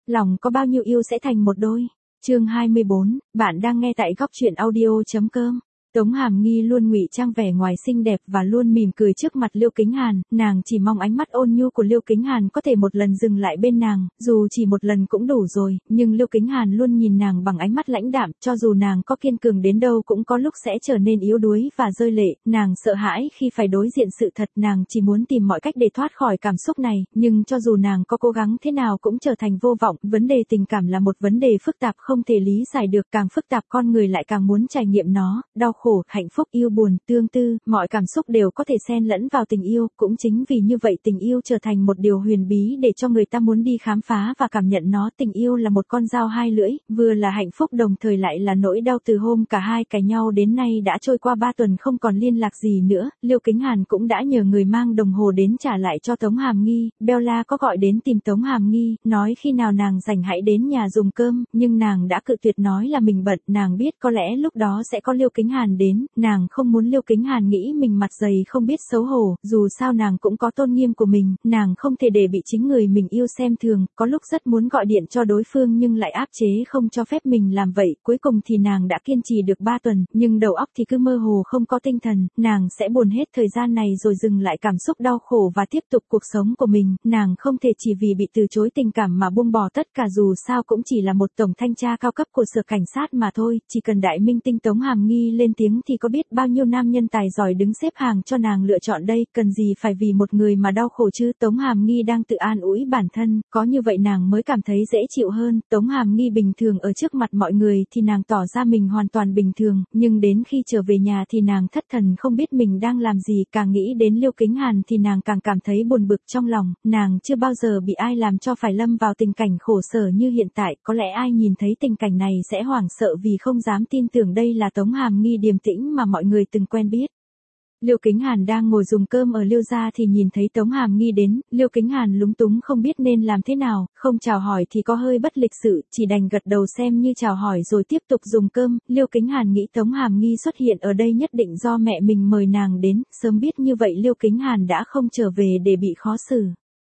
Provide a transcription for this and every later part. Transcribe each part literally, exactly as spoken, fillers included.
lòng có bao nhiêu yêu sẽ thành một đôi. Chương hai mươi bốn, bạn đang nghe tại góc truyện audio.com. Tống Hàm Nghi luôn ngụy trang vẻ ngoài xinh đẹp và luôn mỉm cười trước mặt Liêu Kính Hàn, nàng chỉ mong ánh mắt ôn nhu của Liêu Kính Hàn có thể một lần dừng lại bên nàng, dù chỉ một lần cũng đủ rồi, nhưng Liêu Kính Hàn luôn nhìn nàng bằng ánh mắt lãnh đạm, cho dù nàng có kiên cường đến đâu cũng có lúc sẽ trở nên yếu đuối và rơi lệ, nàng sợ hãi khi phải đối diện sự thật, nàng chỉ muốn tìm mọi cách để thoát khỏi cảm xúc này, nhưng cho dù nàng có cố gắng thế nào cũng trở thành vô vọng, vấn đề tình cảm là một vấn đề phức tạp không thể lý giải được, càng phức tạp con người lại càng muốn trải nghiệm nó, đau khổ, hạnh phúc, yêu buồn, tương tư, mọi cảm xúc đều có thể xen lẫn vào tình yêu, cũng chính vì như vậy tình yêu trở thành một điều huyền bí để cho người ta muốn đi khám phá và cảm nhận nó. Tình yêu là một con dao hai lưỡi, vừa là hạnh phúc đồng thời lại là nỗi đau. Từ hôm cả hai cãi nhau đến nay đã trôi qua ba tuần không còn liên lạc gì nữa, Liêu Kính Hàn cũng đã nhờ người mang đồng hồ đến trả lại cho Tống Hàm Nghi. Bella có gọi đến tìm Tống Hàm Nghi, nói khi nào nàng rảnh hãy đến nhà dùng cơm, nhưng nàng đã cự tuyệt nói là mình bận, nàng biết có lẽ lúc đó sẽ có Liêu Kính Hàn đến. Nàng không muốn Liêu Kính Hàn nghĩ mình mặt dày không biết xấu hổ, dù sao nàng cũng có tôn nghiêm của mình, nàng không thể để bị chính người mình yêu xem thường, có lúc rất muốn gọi điện cho đối phương nhưng lại áp chế không cho phép mình làm vậy, cuối cùng thì nàng đã kiên trì được ba tuần, nhưng đầu óc thì cứ mơ hồ không có tinh thần, nàng sẽ buồn hết thời gian này rồi dừng lại cảm xúc đau khổ và tiếp tục cuộc sống của mình, nàng không thể chỉ vì bị từ chối tình cảm mà buông bỏ tất cả, dù sao cũng chỉ là một tổng thanh tra cao cấp của sở cảnh sát mà thôi, chỉ cần đại minh tinh Tống Hàm Nghi lên tiếng thì có biết bao nhiêu nam nhân tài giỏi đứng xếp hàng cho nàng lựa chọn đây, cần gì phải vì một người mà đau khổ chứ. Tống Hàm Nghi đang tự an ủi bản thân, có như vậy nàng mới cảm thấy dễ chịu hơn. Tống Hàm Nghi bình thường ở trước mặt mọi người thì nàng tỏ ra mình hoàn toàn bình thường, nhưng đến khi trở về nhà thì nàng thất thần không biết mình đang làm gì, càng nghĩ đến Liêu Kính Hàn thì nàng càng cảm thấy buồn bực trong lòng, nàng chưa bao giờ bị ai làm cho phải lâm vào tình cảnh khổ sở như hiện tại, có lẽ ai nhìn thấy tình cảnh này sẽ hoảng sợ vì không dám tin tưởng đây là Tống Hàm Nghi điềm tĩnh mà mọi người từng quen biết. Liêu Kính Hàn đang ngồi dùng cơm ở Liêu gia thì nhìn thấy Tống Hàm Nghi đến, Liêu Kính Hàn lúng túng không biết nên làm thế nào, không chào hỏi thì có hơi bất lịch sự, chỉ đành gật đầu xem như chào hỏi rồi tiếp tục dùng cơm. Liêu Kính Hàn nghĩ Tống Hàm Nghi xuất hiện ở đây nhất định do mẹ mình mời nàng đến, sớm biết như vậy Liêu Kính Hàn đã không trở về để bị khó xử.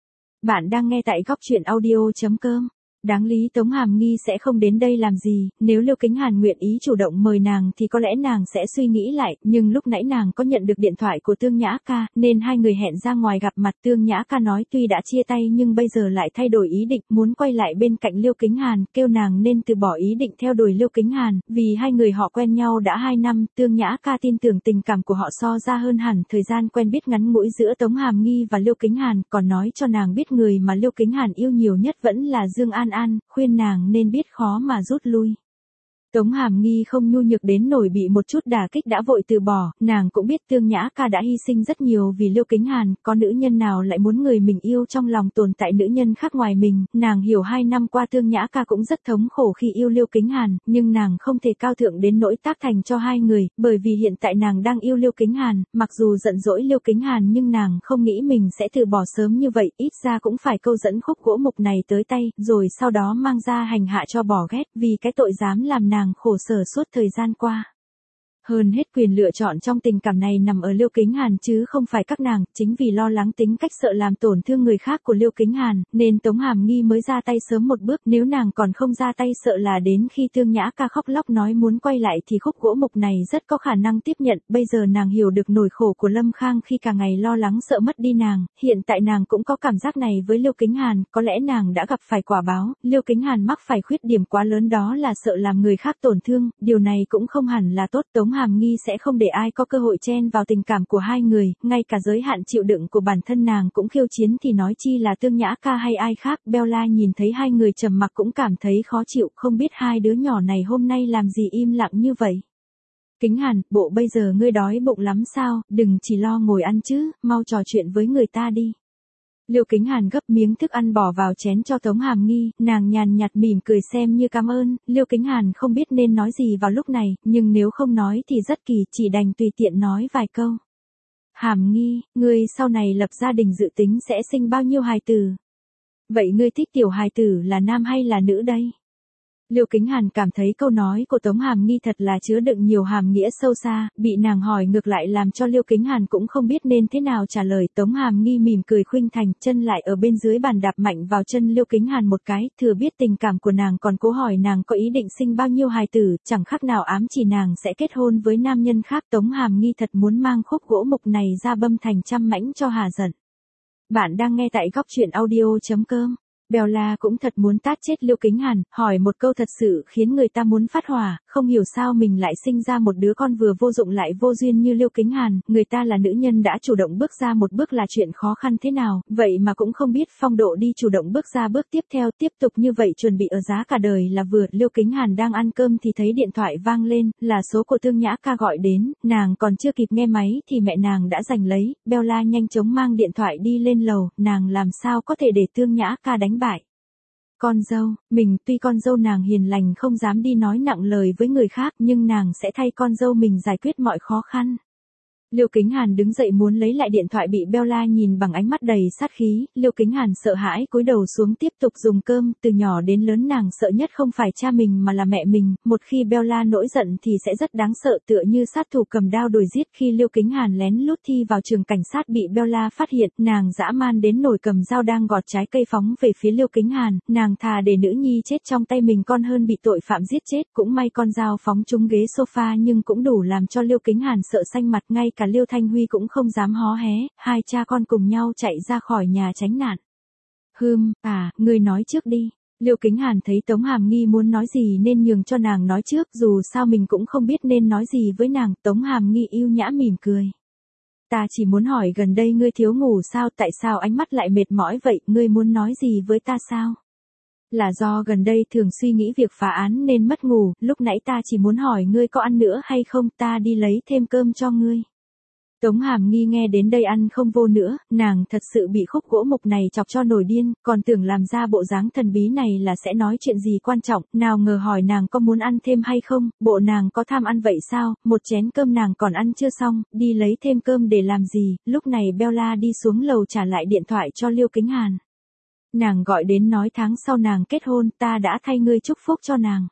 Bạn đang nghe tại góc truyện audio.com. Đáng lý Tống Hàm Nghi sẽ không đến đây làm gì, nếu Liêu Kính Hàn nguyện ý chủ động mời nàng thì có lẽ nàng sẽ suy nghĩ lại, nhưng lúc nãy nàng có nhận được điện thoại của Tương Nhã Ca, nên hai người hẹn ra ngoài gặp mặt. Tương Nhã Ca nói tuy đã chia tay nhưng bây giờ lại thay đổi ý định, muốn quay lại bên cạnh Liêu Kính Hàn, kêu nàng nên từ bỏ ý định theo đuổi Liêu Kính Hàn, vì hai người họ quen nhau đã hai năm, Tương Nhã Ca tin tưởng tình cảm của họ so ra hơn hẳn thời gian quen biết ngắn ngủi giữa Tống Hàm Nghi và Liêu Kính Hàn, còn nói cho nàng biết người mà Liêu Kính Hàn yêu nhiều nhất vẫn là Dương An An, khuyên nàng nên biết khó mà rút lui. Tống Hàm Nghi không nhu nhược đến nổi bị một chút đả kích đã vội từ bỏ, nàng cũng biết Tương Nhã Ca đã hy sinh rất nhiều vì Liêu Kính Hàn, có nữ nhân nào lại muốn người mình yêu trong lòng tồn tại nữ nhân khác ngoài mình, nàng hiểu hai năm qua Tương Nhã Ca cũng rất thống khổ khi yêu Liêu Kính Hàn, nhưng nàng không thể cao thượng đến nỗi tác thành cho hai người, bởi vì hiện tại nàng đang yêu Liêu Kính Hàn, mặc dù giận dỗi Liêu Kính Hàn nhưng nàng không nghĩ mình sẽ từ bỏ sớm như vậy, ít ra cũng phải câu dẫn khúc gỗ mục này tới tay, rồi sau đó mang ra hành hạ cho bỏ ghét, vì cái tội dám làm nàng khổ sở suốt thời gian qua. Hơn hết quyền lựa chọn trong tình cảm này nằm ở Liêu Kính Hàn chứ không phải các nàng, chính vì lo lắng tính cách sợ làm tổn thương người khác của Liêu Kính Hàn, nên Tống Hàm Nghi mới ra tay sớm một bước, nếu nàng còn không ra tay sợ là đến khi Tương Nhã Ca khóc lóc nói muốn quay lại thì khúc gỗ mục này rất có khả năng tiếp nhận, bây giờ nàng hiểu được nỗi khổ của Lâm Khang khi cả ngày lo lắng sợ mất đi nàng, hiện tại nàng cũng có cảm giác này với Liêu Kính Hàn, có lẽ nàng đã gặp phải quả báo, Liêu Kính Hàn mắc phải khuyết điểm quá lớn đó là sợ làm người khác tổn thương, điều này cũng không hẳn là tốt. Tống Hàm Nghi sẽ không để ai có cơ hội chen vào tình cảm của hai người, ngay cả giới hạn chịu đựng của bản thân nàng cũng khiêu chiến thì nói chi là Tương Nhã Ca hay ai khác. Bella nhìn thấy hai người trầm mặc cũng cảm thấy khó chịu, không biết hai đứa nhỏ này hôm nay làm gì im lặng như vậy. Kính Hàn, bộ bây giờ ngươi đói bụng lắm sao, đừng chỉ lo ngồi ăn chứ, mau trò chuyện với người ta đi. Liêu Kính Hàn gấp miếng thức ăn bỏ vào chén cho Tống Hàm Nghi, nàng nhàn nhạt mỉm cười xem như cảm ơn. Liêu Kính Hàn không biết nên nói gì vào lúc này, nhưng nếu không nói thì rất kỳ, chỉ đành tùy tiện nói vài câu. Hàm Nghi, ngươi sau này lập gia đình dự tính sẽ sinh bao nhiêu hài tử? Vậy ngươi thích tiểu hài tử là nam hay là nữ đây? Liêu Kính Hàn cảm thấy câu nói của Tống Hàm Nghi thật là chứa đựng nhiều hàm nghĩa sâu xa, bị nàng hỏi ngược lại làm cho Liêu Kính Hàn cũng không biết nên thế nào trả lời. Tống Hàm Nghi mỉm cười khuynh thành, chân lại ở bên dưới bàn đạp mạnh vào chân Liêu Kính Hàn một cái, thừa biết tình cảm của nàng còn cố hỏi nàng có ý định sinh bao nhiêu hài tử, chẳng khác nào ám chỉ nàng sẽ kết hôn với nam nhân khác. Tống Hàm Nghi thật muốn mang khúc gỗ mục này ra băm thành trăm mảnh cho hà giận. Bạn đang nghe tại góc truyện audio.com. Bella cũng thật muốn tát chết Liêu Kính Hàn, hỏi một câu thật sự khiến người ta muốn phát hỏa, không hiểu sao mình lại sinh ra một đứa con vừa vô dụng lại vô duyên như Liêu Kính Hàn, người ta là nữ nhân đã chủ động bước ra một bước là chuyện khó khăn thế nào, vậy mà cũng không biết phong độ đi chủ động bước ra bước tiếp theo, tiếp tục như vậy chuẩn bị ở giá cả đời là vừa. Liêu Kính Hàn đang ăn cơm thì thấy điện thoại vang lên, là số của Tương Nhã Ca gọi đến, nàng còn chưa kịp nghe máy thì mẹ nàng đã giành lấy. Bella nhanh chóng mang điện thoại đi lên lầu, nàng làm sao có thể để Tương Nhã Ca đánh bại. Con dâu, mình tuy con dâu nàng hiền lành không dám đi nói nặng lời với người khác nhưng nàng sẽ thay con dâu mình giải quyết mọi khó khăn. Liêu Kính Hàn đứng dậy muốn lấy lại điện thoại bị Bella nhìn bằng ánh mắt đầy sát khí, Liêu Kính Hàn sợ hãi cúi đầu xuống tiếp tục dùng cơm, từ nhỏ đến lớn nàng sợ nhất không phải cha mình mà là mẹ mình, một khi Bella nổi giận thì sẽ rất đáng sợ tựa như sát thủ cầm đao đuổi giết. Khi Liêu Kính Hàn lén lút thi vào trường cảnh sát bị Bella phát hiện, nàng dã man đến nổi cầm dao đang gọt trái cây phóng về phía Liêu Kính Hàn, nàng thà để nữ nhi chết trong tay mình con hơn bị tội phạm giết chết, cũng may con dao phóng trúng ghế sofa nhưng cũng đủ làm cho Liêu Kính Hàn sợ xanh mặt, ngay cả Liêu Thanh Huy cũng không dám hó hé, hai cha con cùng nhau chạy ra khỏi nhà tránh nạn. Hừm, à, ngươi nói trước đi. Liêu Kính Hàn thấy Tống Hàm Nghi muốn nói gì nên nhường cho nàng nói trước, dù sao mình cũng không biết nên nói gì với nàng. Tống Hàm Nghi yêu nhã mỉm cười. Ta chỉ muốn hỏi gần đây ngươi thiếu ngủ sao, tại sao ánh mắt lại mệt mỏi vậy, ngươi muốn nói gì với ta sao? Là do gần đây thường suy nghĩ việc phá án nên mất ngủ, lúc nãy ta chỉ muốn hỏi ngươi có ăn nữa hay không, ta đi lấy thêm cơm cho ngươi. Tống Hàm Nghi nghe đến đây ăn không vô nữa, nàng thật sự bị khúc gỗ mục này chọc cho nổi điên, còn tưởng làm ra bộ dáng thần bí này là sẽ nói chuyện gì quan trọng, nào ngờ hỏi nàng có muốn ăn thêm hay không, bộ nàng có tham ăn vậy sao, một chén cơm nàng còn ăn chưa xong, đi lấy thêm cơm để làm gì. Lúc này Bella đi xuống lầu trả lại điện thoại cho Liêu Kính Hàn. Nàng gọi đến nói tháng sau nàng kết hôn, ta đã thay ngươi chúc phúc cho nàng.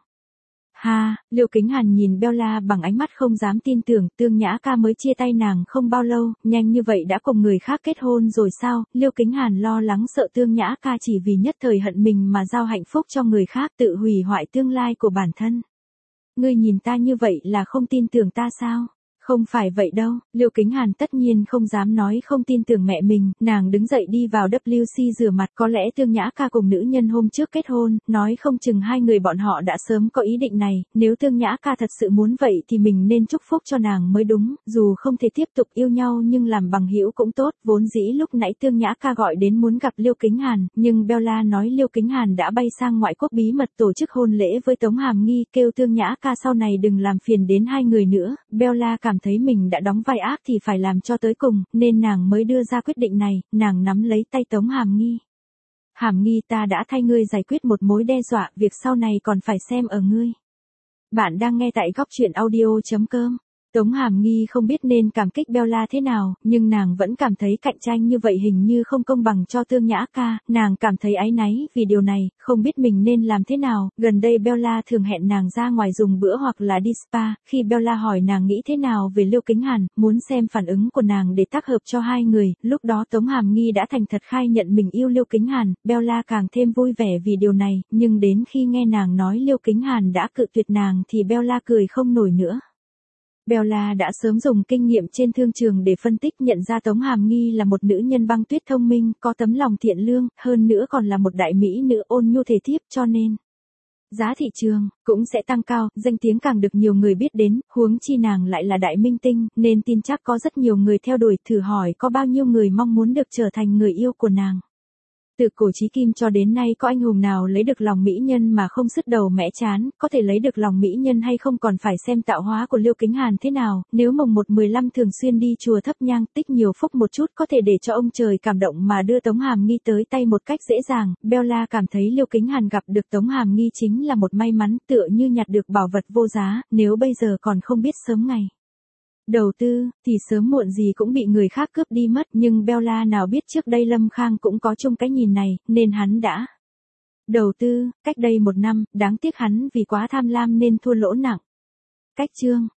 Ha, Liêu Kính Hàn nhìn Bella bằng ánh mắt không dám tin tưởng, Tương Nhã Ca mới chia tay nàng không bao lâu, nhanh như vậy đã cùng người khác kết hôn rồi sao? Liêu Kính Hàn lo lắng sợ Tương Nhã Ca chỉ vì nhất thời hận mình mà giao hạnh phúc cho người khác, tự hủy hoại tương lai của bản thân. Ngươi nhìn ta như vậy là không tin tưởng ta sao? Không phải vậy đâu, Liêu Kính Hàn tất nhiên không dám nói không tin tưởng mẹ mình, nàng đứng dậy đi vào W C rửa mặt, có lẽ Tương Nhã Ca cùng nữ nhân hôm trước kết hôn, nói không chừng hai người bọn họ đã sớm có ý định này, nếu Tương Nhã Ca thật sự muốn vậy thì mình nên chúc phúc cho nàng mới đúng, dù không thể tiếp tục yêu nhau nhưng làm bằng hữu cũng tốt. Vốn dĩ lúc nãy Tương Nhã Ca gọi đến muốn gặp Liêu Kính Hàn, nhưng Bella nói Liêu Kính Hàn đã bay sang ngoại quốc bí mật tổ chức hôn lễ với Tống Hàm Nghi, kêu Tương Nhã Ca sau này đừng làm phiền đến hai người nữa. Bella cảm thấy mình đã đóng vai ác thì phải làm cho tới cùng, nên nàng mới đưa ra quyết định này. Nàng nắm lấy tay Tống Hàm Nghi. Hàm Nghi, ta đã thay ngươi giải quyết một mối đe dọa, việc sau này còn phải xem ở ngươi. Bạn đang nghe tại góc truyện audio.com. Tống Hàm Nghi không biết nên cảm kích Bella thế nào, nhưng nàng vẫn cảm thấy cạnh tranh như vậy hình như không công bằng cho Tương Nhã Ca, nàng cảm thấy áy náy vì điều này, không biết mình nên làm thế nào. Gần đây Bella thường hẹn nàng ra ngoài dùng bữa hoặc là đi spa, khi Bella hỏi nàng nghĩ thế nào về Liêu Kính Hàn, muốn xem phản ứng của nàng để tác hợp cho hai người, lúc đó Tống Hàm Nghi đã thành thật khai nhận mình yêu Liêu Kính Hàn, Bella càng thêm vui vẻ vì điều này, nhưng đến khi nghe nàng nói Liêu Kính Hàn đã cự tuyệt nàng thì Bella cười không nổi nữa. Bella đã sớm dùng kinh nghiệm trên thương trường để phân tích nhận ra Tống Hàm Nghi là một nữ nhân băng tuyết thông minh, có tấm lòng thiện lương, hơn nữa còn là một đại mỹ nữ ôn nhu thể thiếp, cho nên giá thị trường cũng sẽ tăng cao, danh tiếng càng được nhiều người biết đến, huống chi nàng lại là đại minh tinh, nên tin chắc có rất nhiều người theo đuổi, thử hỏi có bao nhiêu người mong muốn được trở thành người yêu của nàng. Từ cổ chí kim cho đến nay có anh hùng nào lấy được lòng mỹ nhân mà không sứt đầu mẻ chán, có thể lấy được lòng mỹ nhân hay không còn phải xem tạo hóa của Liêu Kính Hàn thế nào, nếu mồng một mười lăm thường xuyên đi chùa thắp nhang, tích nhiều phúc một chút có thể để cho ông trời cảm động mà đưa Tống Hàm Nghi tới tay một cách dễ dàng. Bella cảm thấy Liêu Kính Hàn gặp được Tống Hàm Nghi chính là một may mắn, tựa như nhặt được bảo vật vô giá, nếu bây giờ còn không biết sớm ngày đầu tư, thì sớm muộn gì cũng bị người khác cướp đi mất, nhưng Bella nào biết trước đây Lâm Khang cũng có chung cái nhìn này, nên hắn đã Đầu tư, cách đây một năm, đáng tiếc hắn vì quá tham lam nên thua lỗ nặng. Cách chương